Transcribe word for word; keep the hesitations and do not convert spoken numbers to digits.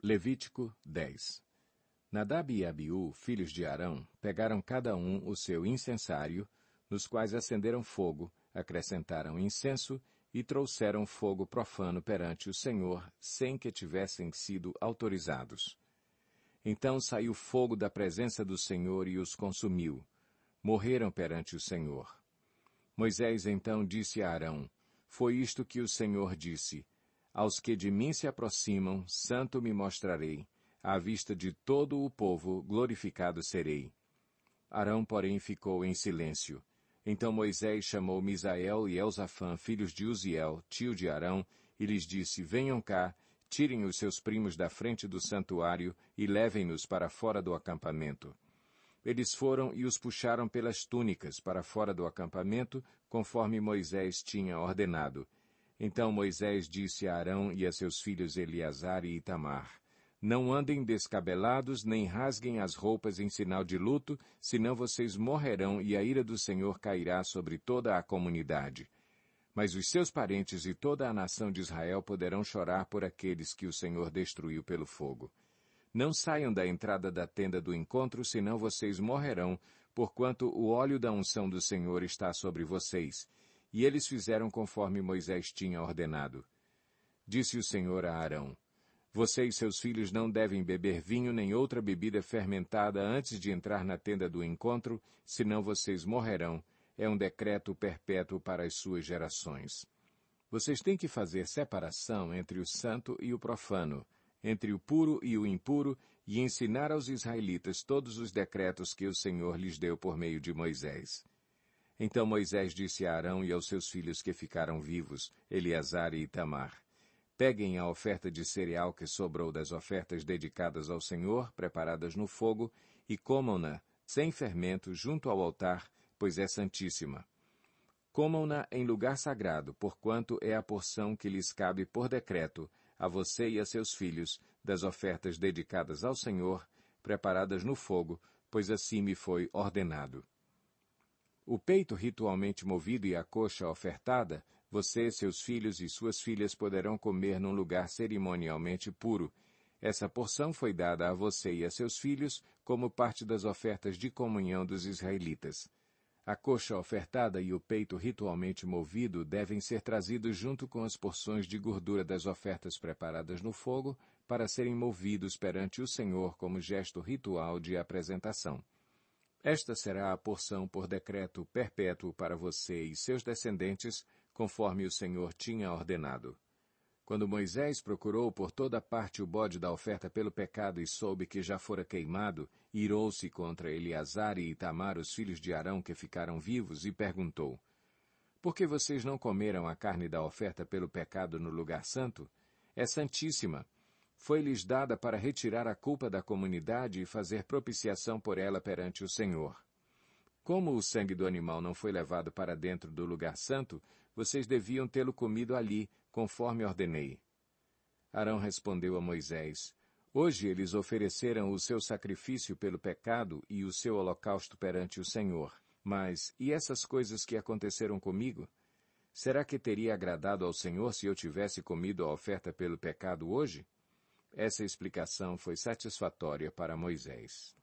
Levítico dez. Nadab e Abiú, filhos de Arão, pegaram cada um o seu incensário, nos quais acenderam fogo, acrescentaram incenso e trouxeram fogo profano perante o Senhor, sem que tivessem sido autorizados. Então saiu fogo da presença do Senhor e os consumiu. Morreram perante o Senhor. Moisés então disse a Arão: Foi isto que o Senhor disse: Aos que de mim se aproximam, santo me mostrarei, à vista de todo o povo glorificado serei. Arão, porém, ficou em silêncio. Então Moisés chamou Misael e Elzafã, filhos de Uziel, tio de Arão, e lhes disse: Venham cá, tirem os seus primos da frente do santuário e levem-nos para fora do acampamento. Eles foram e os puxaram pelas túnicas para fora do acampamento, conforme Moisés tinha ordenado. Então Moisés disse a Arão e a seus filhos Eleazar e Itamar: Não andem descabelados, nem rasguem as roupas em sinal de luto, senão vocês morrerão e a ira do Senhor cairá sobre toda a comunidade. Mas os seus parentes e toda a nação de Israel poderão chorar por aqueles que o Senhor destruiu pelo fogo. Não saiam da entrada da tenda do encontro, senão vocês morrerão, porquanto o óleo da unção do Senhor está sobre vocês. E eles fizeram conforme Moisés tinha ordenado. Disse o Senhor a Arão: Você e seus filhos não devem beber vinho nem outra bebida fermentada antes de entrar na tenda do encontro, senão vocês morrerão. É um decreto perpétuo para as suas gerações. Vocês têm que fazer separação entre o santo e o profano, entre o puro e o impuro, e ensinar aos israelitas todos os decretos que o Senhor lhes deu por meio de Moisés. Então Moisés disse a Arão e aos seus filhos que ficaram vivos, Eleazar e Itamar: Peguem a oferta de cereal que sobrou das ofertas dedicadas ao Senhor, preparadas no fogo, e comam-na, sem fermento, junto ao altar, pois é santíssima. Comam-na em lugar sagrado, porquanto é a porção que lhes cabe por decreto, a você e a seus filhos, das ofertas dedicadas ao Senhor, preparadas no fogo, pois assim me foi ordenado. O peito ritualmente movido e a coxa ofertada, você, seus filhos e suas filhas poderão comer num lugar cerimonialmente puro. Essa porção foi dada a você e a seus filhos como parte das ofertas de comunhão dos israelitas. A coxa ofertada e o peito ritualmente movido devem ser trazidos junto com as porções de gordura das ofertas preparadas no fogo para serem movidos perante o Senhor como gesto ritual de apresentação. Esta será a porção por decreto perpétuo para você e seus descendentes, conforme o Senhor tinha ordenado. Quando Moisés procurou por toda parte o bode da oferta pelo pecado e soube que já fora queimado, irou-se contra Eleazar e Itamar, os filhos de Arão que ficaram vivos, e perguntou: Por que vocês não comeram a carne da oferta pelo pecado no lugar santo? É santíssima. Foi-lhes dada para retirar a culpa da comunidade e fazer propiciação por ela perante o Senhor. Como o sangue do animal não foi levado para dentro do lugar santo, vocês deviam tê-lo comido ali, conforme ordenei. Arão respondeu a Moisés: Hoje eles ofereceram o seu sacrifício pelo pecado e o seu holocausto perante o Senhor. Mas, e essas coisas que aconteceram comigo? Será que teria agradado ao Senhor se eu tivesse comido a oferta pelo pecado hoje? Essa explicação foi satisfatória para Moisés.